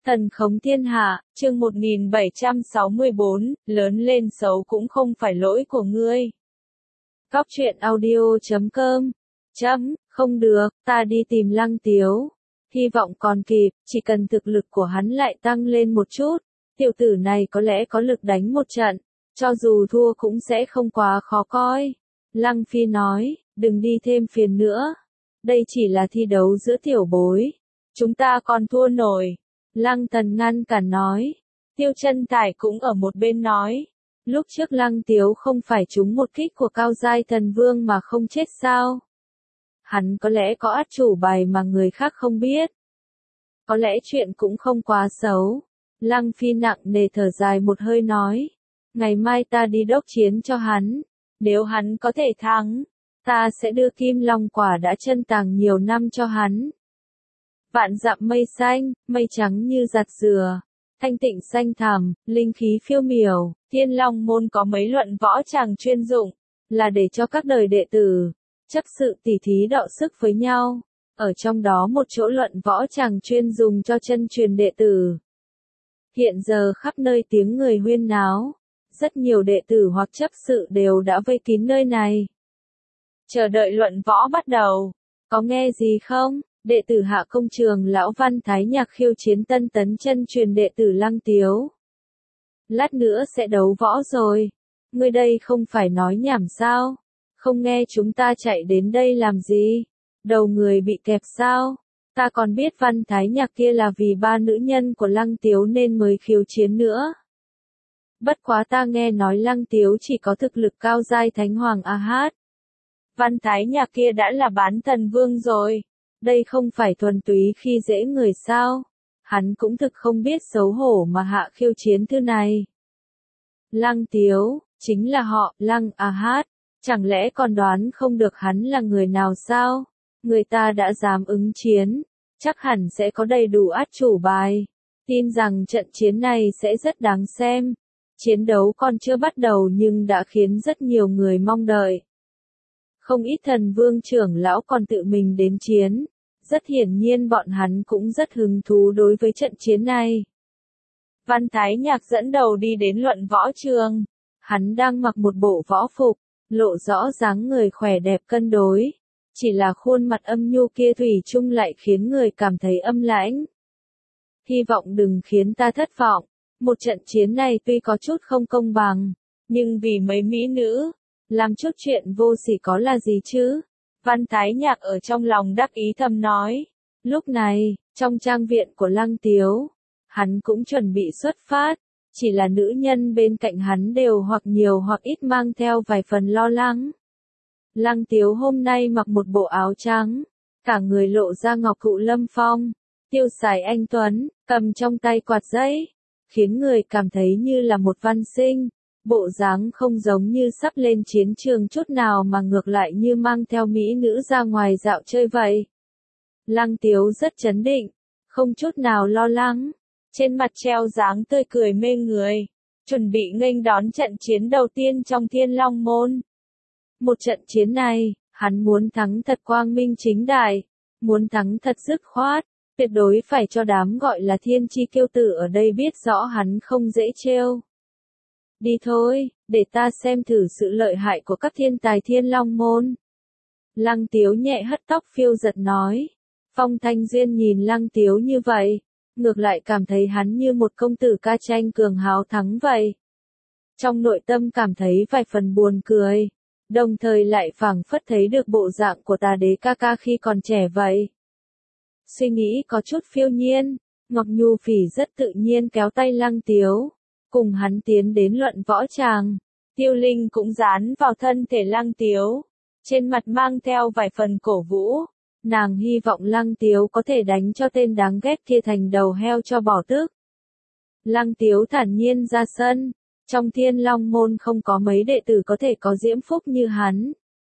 Thần khống thiên hạ, chương 1764, lớn lên xấu cũng không phải lỗi của ngươi. Góc truyện audio.com. Không được, ta đi tìm Lăng Tiếu. Hy vọng còn kịp, chỉ cần thực lực của hắn lại tăng lên một chút. Tiểu tử này có lẽ có lực đánh một trận, cho dù thua cũng sẽ không quá khó coi. Lăng Phi nói, đừng đi thêm phiền nữa. Đây chỉ là thi đấu giữa tiểu bối. Chúng ta còn thua nổi. Lăng Tần ngăn cản nói. Tiêu Chân Tải cũng ở một bên nói. Lúc trước Lăng Tiếu không phải trúng một kích của cao giai thần vương mà không chết sao? Hắn có lẽ có át chủ bài mà người khác không biết. Có lẽ chuyện cũng không quá xấu. Lăng Phi nặng nề thở dài một hơi nói. Ngày mai ta đi đốc chiến cho hắn. Nếu hắn có thể thắng, ta sẽ đưa Kim Long quả đã chân tàng nhiều năm cho hắn. Vạn dặm mây xanh, mây trắng như giặt dừa, thanh tịnh xanh thẳm, linh khí phiêu miểu. Thiên Long môn có mấy luận võ tràng chuyên dụng, là để cho các đời đệ tử chấp sự tỉ thí đọ sức với nhau. Ở trong đó một chỗ luận võ tràng chuyên dùng cho chân truyền đệ tử. Hiện giờ khắp nơi tiếng người huyên náo, rất nhiều đệ tử hoặc chấp sự đều đã vây kín nơi này. Chờ đợi luận võ bắt đầu, có nghe gì không? Đệ tử Hạ Công Trường lão Văn Thái Nhạc khiêu chiến tân tấn chân truyền đệ tử Lăng Tiếu. Lát nữa sẽ đấu võ rồi. Ngươi đây không phải nói nhảm sao? Không nghe chúng ta chạy đến đây làm gì? Đầu người bị kẹp sao? Ta còn biết Văn Thái Nhạc kia là vì ba nữ nhân của Lăng Tiếu nên mới khiêu chiến nữa. Bất quá ta nghe nói Lăng Tiếu chỉ có thực lực cao giai Thánh Hoàng A Hát. Văn Thái Nhạc kia đã là bán thần vương rồi. Đây không phải thuần túy khi dễ người sao? Hắn cũng thực không biết xấu hổ mà hạ khiêu chiến thứ này. Lăng Tiếu, chính là họ, Lăng A Hát. Chẳng lẽ còn đoán không được hắn là người nào sao? Người ta đã dám ứng chiến, chắc hẳn sẽ có đầy đủ át chủ bài. Tin rằng trận chiến này sẽ rất đáng xem. Chiến đấu còn chưa bắt đầu nhưng đã khiến rất nhiều người mong đợi. Không ít thần vương trưởng lão còn tự mình đến chiến. Rất hiển nhiên bọn hắn cũng rất hứng thú đối với trận chiến này. Văn Thái Nhạc dẫn đầu đi đến luận võ trường. Hắn đang mặc một bộ võ phục, lộ rõ dáng người khỏe đẹp cân đối. Chỉ là khuôn mặt âm nhu kia thủy chung lại khiến người cảm thấy âm lãnh. Hy vọng đừng khiến ta thất vọng. Một trận chiến này tuy có chút không công bằng, nhưng vì mấy mỹ nữ, làm chút chuyện vô sỉ có là gì chứ? Văn Thái Nhạc ở trong lòng đắc ý thầm nói. Lúc này, trong trang viện của Lăng Tiếu, hắn cũng chuẩn bị xuất phát, chỉ là nữ nhân bên cạnh hắn đều hoặc nhiều hoặc ít mang theo vài phần lo lắng. Lăng Tiếu hôm nay mặc một bộ áo trắng, cả người lộ ra ngọc thụ lâm phong, tiêu sái anh tuấn, cầm trong tay quạt giấy, khiến người cảm thấy như là một văn sinh. Bộ dáng không giống như sắp lên chiến trường chút nào mà ngược lại như mang theo mỹ nữ ra ngoài dạo chơi vậy. Lăng Tiếu rất trấn định, không chút nào lo lắng, trên mặt treo dáng tươi cười mê người, chuẩn bị nghênh đón trận chiến đầu tiên trong Thiên Long môn. Một trận chiến này, hắn muốn thắng thật quang minh chính đại, muốn thắng thật dứt khoát, tuyệt đối phải cho đám gọi là thiên chi kiêu tử ở đây biết rõ hắn không dễ trêu. Đi thôi, để ta xem thử sự lợi hại của các thiên tài Thiên Long môn. Lăng Tiếu nhẹ hất tóc phiêu giật nói. Phong Thanh Duyên nhìn Lăng Tiếu như vậy, ngược lại cảm thấy hắn như một công tử ca tranh cường hào thắng vậy. Trong nội tâm cảm thấy vài phần buồn cười, đồng thời lại phảng phất thấy được bộ dạng của Tà Đế ca ca khi còn trẻ vậy. Suy nghĩ có chút phiêu nhiên, Ngọc Nhu Phỉ rất tự nhiên kéo tay Lăng Tiếu, cùng hắn tiến đến luận võ tràng. Tiêu Linh cũng dán vào thân thể Lăng Tiếu, trên mặt mang theo vài phần cổ vũ. Nàng hy vọng Lăng Tiếu có thể đánh cho tên đáng ghét kia thành đầu heo cho bỏ tức. Lăng Tiếu thản nhiên ra sân, trong Thiên Long môn không có mấy đệ tử có thể có diễm phúc như hắn.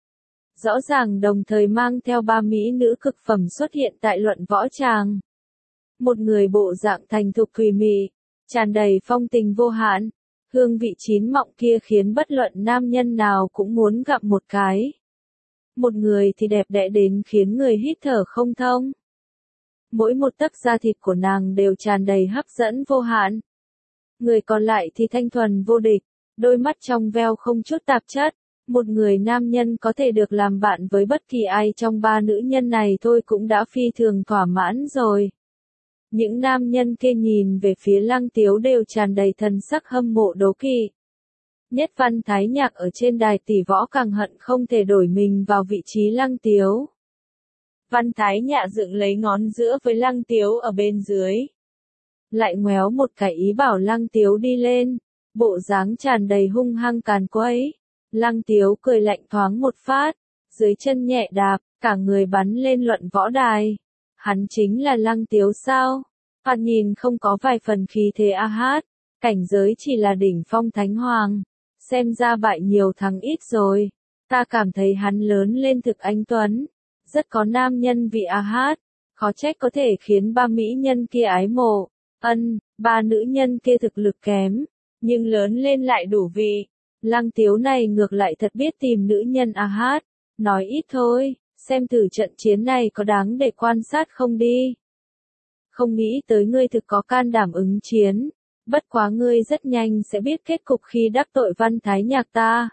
Rõ ràng đồng thời mang theo ba mỹ nữ cực phẩm xuất hiện tại luận võ tràng. Một người bộ dạng thành thục thùy mị, tràn đầy phong tình vô hạn, hương vị chín mọng kia khiến bất luận nam nhân nào cũng muốn gặp một cái. Một người thì đẹp đẽ đến khiến người hít thở không thông. mỗi một tấc da thịt của nàng đều tràn đầy hấp dẫn vô hạn. Người còn lại thì thanh thuần vô địch, đôi mắt trong veo không chút tạp chất. Một người nam nhân có thể được làm bạn với bất kỳ ai trong ba nữ nhân này thôi cũng đã phi thường thỏa mãn rồi. Những nam nhân kia nhìn về phía Lăng Tiếu đều tràn đầy thần sắc hâm mộ đố kỵ. Nhất Văn Thái Nhạc ở trên đài tỷ võ càng hận không thể đổi mình vào vị trí Lăng Tiếu. Văn Thái Nhạc dựng lấy ngón giữa với Lăng Tiếu ở bên dưới. Lại ngoéo một cái ý bảo Lăng Tiếu đi lên, bộ dáng tràn đầy hung hăng càn quấy. Lăng Tiếu cười lạnh thoáng một phát, dưới chân nhẹ đạp, cả người bắn lên luận võ đài. Hắn chính là Lăng Tiếu sao? Thoạt nhìn không có vài phần khí thế a hát, cảnh giới chỉ là đỉnh phong thánh hoàng. Xem ra bại nhiều thắng ít rồi. Ta cảm thấy hắn lớn lên thực anh tuấn, rất có nam nhân vị a hát, khó trách có thể khiến ba mỹ nhân kia ái mộ. Ba nữ nhân kia thực lực kém, nhưng lớn lên lại đủ vị. Lăng Tiếu này ngược lại thật biết tìm nữ nhân a hát, nói ít thôi, xem thử trận chiến này có đáng để quan sát không đi. Không nghĩ tới ngươi thực có can đảm ứng chiến, bất quá ngươi rất nhanh sẽ biết kết cục khi đắc tội Văn Thái Nhạc ta.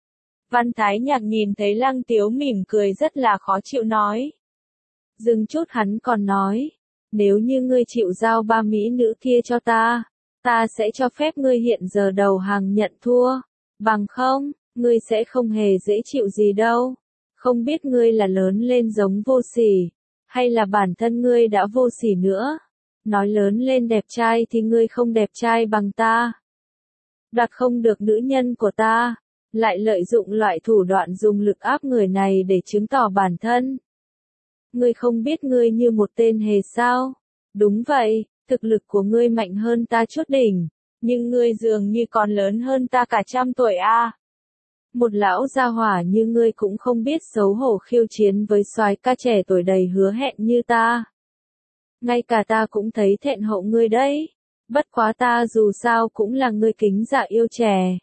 Văn Thái Nhạc nhìn thấy Lăng Tiếu mỉm cười rất là khó chịu nói. Dừng chút hắn còn nói, nếu như ngươi chịu giao ba mỹ nữ kia cho ta sẽ cho phép ngươi hiện giờ đầu hàng nhận thua. Bằng không, ngươi sẽ không hề dễ chịu gì đâu. Không biết ngươi là lớn lên giống vô sỉ, hay là bản thân ngươi đã vô sỉ nữa. Nói lớn lên đẹp trai thì ngươi không đẹp trai bằng ta. Đoạt không được nữ nhân của ta, lại lợi dụng loại thủ đoạn dùng lực áp người này để chứng tỏ bản thân. Ngươi không biết ngươi như một tên hề sao? Đúng vậy, thực lực của ngươi mạnh hơn ta chút đỉnh. Nhưng ngươi dường như còn lớn hơn ta cả 100 tuổi a. Một lão gia hỏa như ngươi cũng không biết xấu hổ khiêu chiến với soái ca trẻ tuổi đầy hứa hẹn như ta. Ngay cả ta cũng thấy thẹn hậu ngươi đấy. Bất quá ta dù sao cũng là người kính dạ yêu trẻ.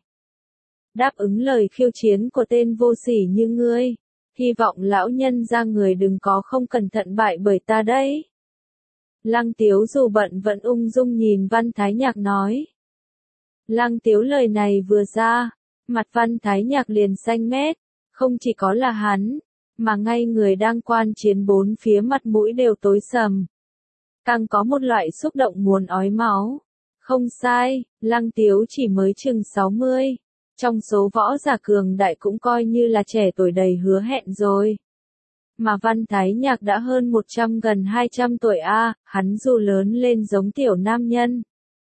Đáp ứng lời khiêu chiến của tên vô sỉ như ngươi. Hy vọng lão nhân ra người đừng có không cẩn thận bại bởi ta đấy. Lăng Tiếu dù bận vẫn ung dung nhìn Văn Thái Nhạc nói. Lăng Tiếu lời này vừa ra, mặt Văn Thái Nhạc liền xanh mét, không chỉ có là hắn, mà ngay người đang quan chiến bốn phía mặt mũi đều tối sầm. Càng có một loại xúc động muốn ói máu. Không sai, Lăng Tiếu chỉ mới chừng 60, trong số võ giả cường đại cũng coi như là trẻ tuổi đầy hứa hẹn rồi. Mà Văn Thái Nhạc đã hơn 100 gần 200 tuổi a, hắn dù lớn lên giống tiểu nam nhân.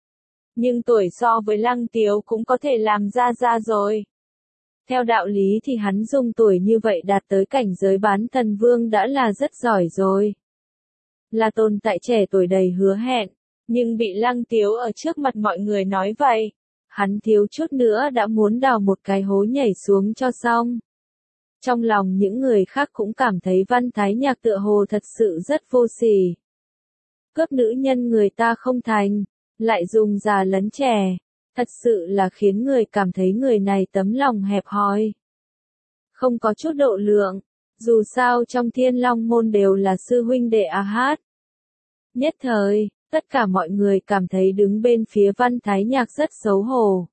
Nhưng tuổi so với Lăng Tiếu cũng có thể làm ra rồi. Theo đạo lý thì hắn dùng tuổi như vậy đạt tới cảnh giới bán thần vương đã là rất giỏi rồi. Là tồn tại trẻ tuổi đầy hứa hẹn, nhưng bị Lăng Tiếu ở trước mặt mọi người nói vậy. Hắn thiếu chút nữa đã muốn đào một cái hố nhảy xuống cho xong. Trong lòng những người khác cũng cảm thấy Văn Thái Nhạc tựa hồ thật sự rất vô sỉ. Cướp nữ nhân người ta không thành, lại dùng già lấn trẻ, thật sự là khiến người cảm thấy người này tấm lòng hẹp hòi. Không có chút độ lượng, dù sao trong Thiên Long môn đều là sư huynh đệ a hát. Nhất thời, tất cả mọi người cảm thấy đứng bên phía Văn Thái Nhạc rất xấu hổ.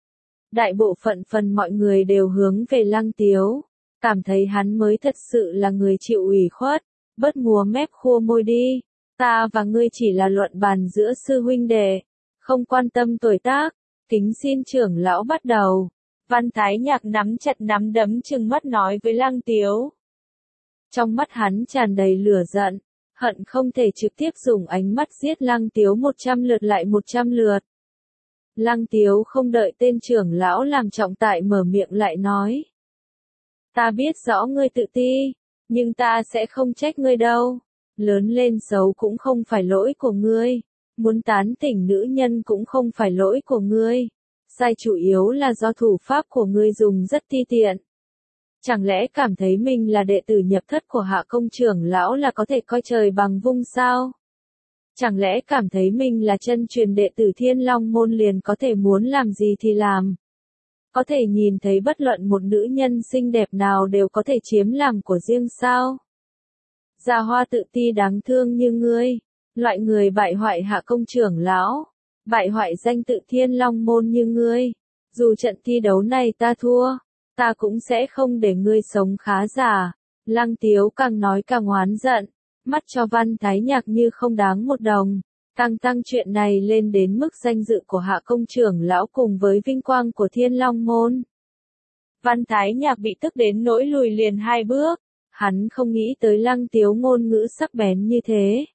Đại bộ phận phần mọi người đều hướng về Lăng Tiếu, cảm thấy hắn mới thật sự là người chịu ủy khuất, bớt múa mép khua môi đi. Ta và ngươi chỉ là luận bàn giữa sư huynh đệ, không quan tâm tuổi tác, kính xin trưởng lão bắt đầu. Văn Thái Nhạc nắm chặt nắm đấm trừng mắt nói với Lăng Tiếu. Trong mắt hắn tràn đầy lửa giận, hận không thể trực tiếp dùng ánh mắt giết Lăng Tiếu 100 lượt lại 100 lượt. Lăng Tiếu không đợi tên trưởng lão làm trọng tại mở miệng lại nói. Ta biết rõ ngươi tự ti, nhưng ta sẽ không trách ngươi đâu. Lớn lên xấu cũng không phải lỗi của ngươi. Muốn tán tỉnh nữ nhân cũng không phải lỗi của ngươi. Sai chủ yếu là do thủ pháp của ngươi dùng rất ti tiện. Chẳng lẽ cảm thấy mình là đệ tử nhập thất của Hạ công trưởng lão là có thể coi trời bằng vung sao? Chẳng lẽ cảm thấy mình là chân truyền đệ tử Thiên Long môn liền có thể muốn làm gì thì làm? Có thể nhìn thấy bất luận một nữ nhân xinh đẹp nào đều có thể chiếm làm của riêng sao? Gia hoa tự ti đáng thương như ngươi, loại người bại hoại Hạ Công trưởng lão, bại hoại danh tự Thiên Long môn như ngươi, dù trận thi đấu này ta thua, ta cũng sẽ không để ngươi sống khá giả. Lăng Tiếu càng nói càng oán giận, mắt cho Văn Thái Nhạc như không đáng một đồng, càng tăng chuyện này lên đến mức danh dự của Hạ Công trưởng lão cùng với vinh quang của Thiên Long môn. Văn Thái Nhạc bị tức đến nỗi lùi liền 2 bước, hắn không nghĩ tới Lăng Tiếu ngôn ngữ sắc bén như thế.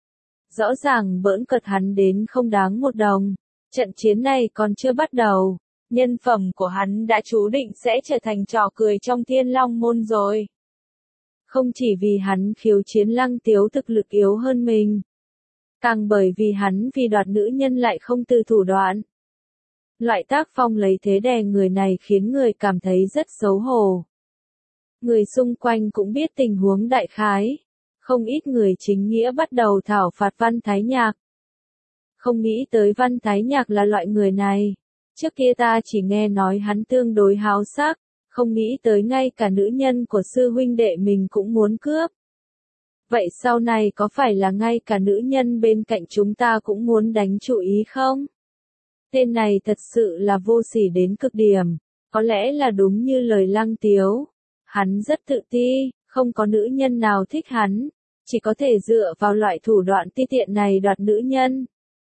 Rõ ràng bỡn cợt hắn đến không đáng một đồng, trận chiến này còn chưa bắt đầu, nhân phẩm của hắn đã chú định sẽ trở thành trò cười trong Thiên Long môn rồi. Không chỉ vì hắn khiêu chiến Lăng Tiếu thực lực yếu hơn mình, càng bởi vì hắn vì đoạt nữ nhân lại không từ thủ đoạn. Loại tác phong lấy thế đè người này khiến người cảm thấy rất xấu hổ. Người xung quanh cũng biết tình huống đại khái. Không ít người chính nghĩa bắt đầu thảo phạt Văn Thái Nhạc. Không nghĩ tới Văn Thái Nhạc là loại người này. Trước kia ta chỉ nghe nói hắn tương đối háo sắc, không nghĩ tới ngay cả nữ nhân của sư huynh đệ mình cũng muốn cướp. Vậy sau này có phải là ngay cả nữ nhân bên cạnh chúng ta cũng muốn đánh chú ý không? Tên này thật sự là vô sỉ đến cực điểm, có lẽ là đúng như lời Lăng Tiếu. Hắn rất tự ti, không có nữ nhân nào thích hắn, chỉ có thể dựa vào loại thủ đoạn ti tiện này đoạt nữ nhân.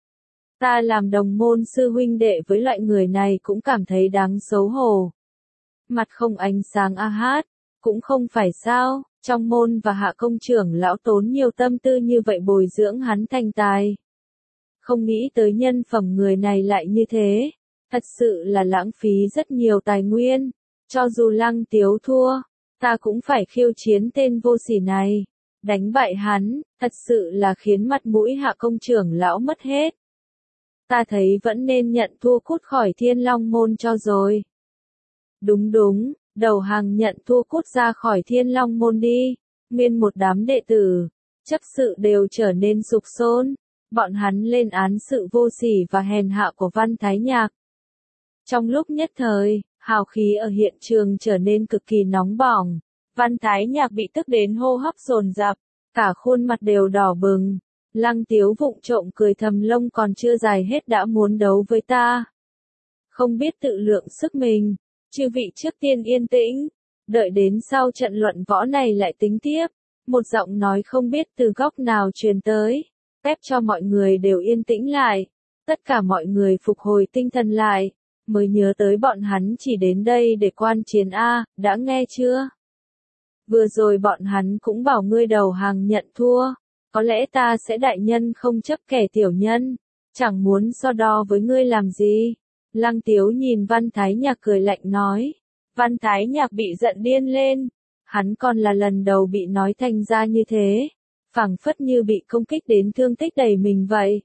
Ta làm đồng môn sư huynh đệ với loại người này cũng cảm thấy đáng xấu hổ. Mặt không ánh sáng a hát, cũng không phải sao, trong môn và Hạ Công trưởng lão tốn nhiều tâm tư như vậy bồi dưỡng hắn thành tài. Không nghĩ tới nhân phẩm người này lại như thế, thật sự là lãng phí rất nhiều tài nguyên, cho dù Lăng Tiếu thua, ta cũng phải khiêu chiến tên vô sỉ này, đánh bại hắn, thật sự là khiến mặt mũi Hạ Công trưởng lão mất hết. Ta thấy vẫn nên nhận thua cút khỏi Thiên Long môn cho rồi. Đúng đúng, đầu hàng nhận thua cút ra khỏi Thiên Long môn đi, nguyên một đám đệ tử, chấp sự đều trở nên sục sôi. Bọn hắn lên án sự vô sỉ và hèn hạ của Văn Thái Nhạc. Trong lúc nhất thời, hào khí ở hiện trường trở nên cực kỳ nóng bỏng. Văn Thái Nhạc bị tức đến hô hấp dồn dập, cả khuôn mặt đều đỏ bừng. Lăng Tiếu vụng trộm cười thầm lông còn chưa dài hết đã muốn đấu với ta. Không biết tự lượng sức mình, chư vị trước tiên yên tĩnh, đợi đến sau trận luận võ này lại tính tiếp. Một giọng nói không biết từ góc nào truyền tới, ép cho mọi người đều yên tĩnh lại. Tất cả mọi người phục hồi tinh thần lại, mới nhớ tới bọn hắn chỉ đến đây để quan chiến a, đã nghe chưa? Vừa rồi bọn hắn cũng bảo ngươi đầu hàng nhận thua, có lẽ ta sẽ đại nhân không chấp kẻ tiểu nhân, chẳng muốn so đo với ngươi làm gì. Lăng Tiếu nhìn Văn Thái Nhạc cười lạnh nói. Văn Thái Nhạc bị giận điên lên, hắn còn là lần đầu bị nói thành ra như thế, phảng phất như bị công kích đến thương tích đầy mình vậy.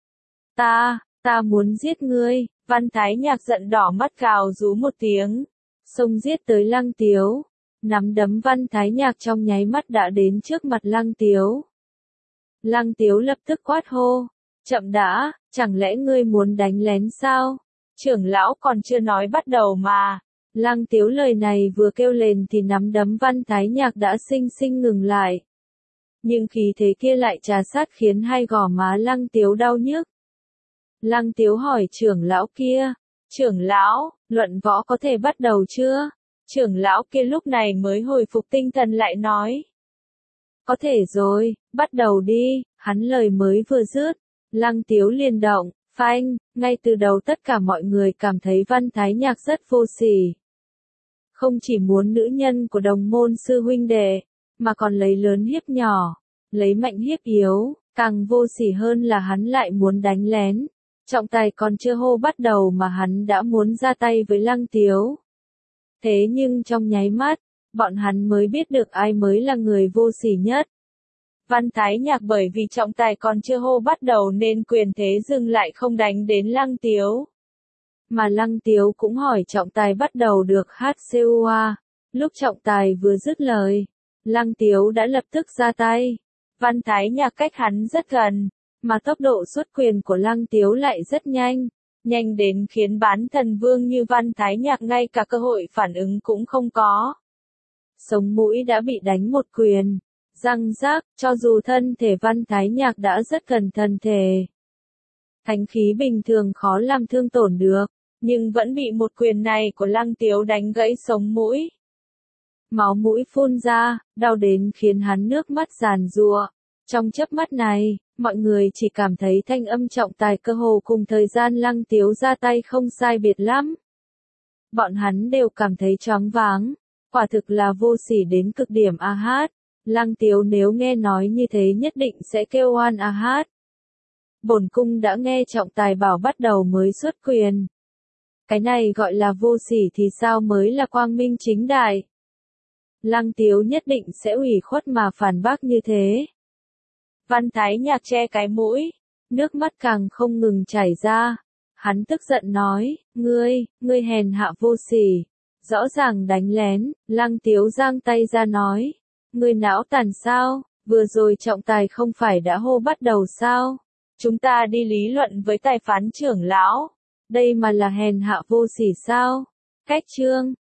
Ta muốn giết ngươi, Văn Thái Nhạc giận đỏ mắt gào rú một tiếng, xông giết tới Lăng Tiếu, nắm đấm Văn Thái Nhạc trong nháy mắt đã đến trước mặt Lăng Tiếu. Lăng Tiếu lập tức quát hô, chậm đã, chẳng lẽ ngươi muốn đánh lén sao? Trưởng lão còn chưa nói bắt đầu mà. Lăng Tiếu lời này vừa kêu lên thì nắm đấm Văn Thái Nhạc đã xinh xinh ngừng lại. Nhưng khí thế kia lại trà sát khiến hai gò má Lăng Tiếu đau nhức. Lăng Tiếu hỏi trưởng lão kia, trưởng lão, luận võ có thể bắt đầu chưa? Trưởng lão kia lúc này mới hồi phục tinh thần lại nói. Có thể rồi, bắt đầu đi, hắn lời mới vừa dứt. Lăng Tiếu liền động, phanh, ngay từ đầu tất cả mọi người cảm thấy Văn Thái Nhạc rất vô sỉ. Không chỉ muốn nữ nhân của đồng môn sư huynh đệ, mà còn lấy lớn hiếp nhỏ, lấy mạnh hiếp yếu, càng vô sỉ hơn là hắn lại muốn đánh lén. Trọng tài còn chưa hô bắt đầu mà hắn đã muốn ra tay với Lăng Tiếu. Thế nhưng trong nháy mắt, bọn hắn mới biết được ai mới là người vô sỉ nhất. Văn Thái Nhạc bởi vì trọng tài còn chưa hô bắt đầu nên quyền thế dừng lại không đánh đến Lăng Tiếu. Mà Lăng Tiếu cũng hỏi trọng tài bắt đầu được HCUA. Lúc trọng tài vừa dứt lời, Lăng Tiếu đã lập tức ra tay. Văn Thái Nhạc cách hắn rất gần, mà tốc độ xuất quyền của Lăng Tiếu lại rất nhanh. Nhanh đến khiến bán thần vương như Văn Thái Nhạc ngay cả cơ hội phản ứng cũng không có. Sống mũi đã bị đánh một quyền. Răng rác, cho dù thân thể Văn Thái Nhạc đã rất cẩn thận thể. Thánh khí bình thường khó làm thương tổn được, nhưng vẫn bị một quyền này của Lăng Tiếu đánh gãy sống mũi. Máu mũi phun ra, đau đến khiến hắn nước mắt giàn giụa. Trong chớp mắt này, mọi người chỉ cảm thấy thanh âm trọng tài cơ hồ cùng thời gian Lăng Tiếu ra tay không sai biệt lắm. Bọn hắn đều cảm thấy choáng váng, quả thực là vô sỉ đến cực điểm a hát. Lăng Tiếu nếu nghe nói như thế nhất định sẽ kêu oan a hát. Bổn cung đã nghe trọng tài bảo bắt đầu mới xuất quyền. Cái này gọi là vô sỉ thì sao mới là quang minh chính đại. Lăng Tiếu nhất định sẽ ủy khuất mà phản bác như thế. Văn Thái Nhạc che cái mũi, nước mắt càng không ngừng chảy ra. Hắn tức giận nói, ngươi hèn hạ vô sỉ, rõ ràng đánh lén. Lăng Tiếu giang tay ra nói, ngươi não tàn sao, vừa rồi trọng tài không phải đã hô bắt đầu sao, chúng ta đi lý luận với tài phán trưởng lão, đây mà là hèn hạ vô sỉ sao. Cách chương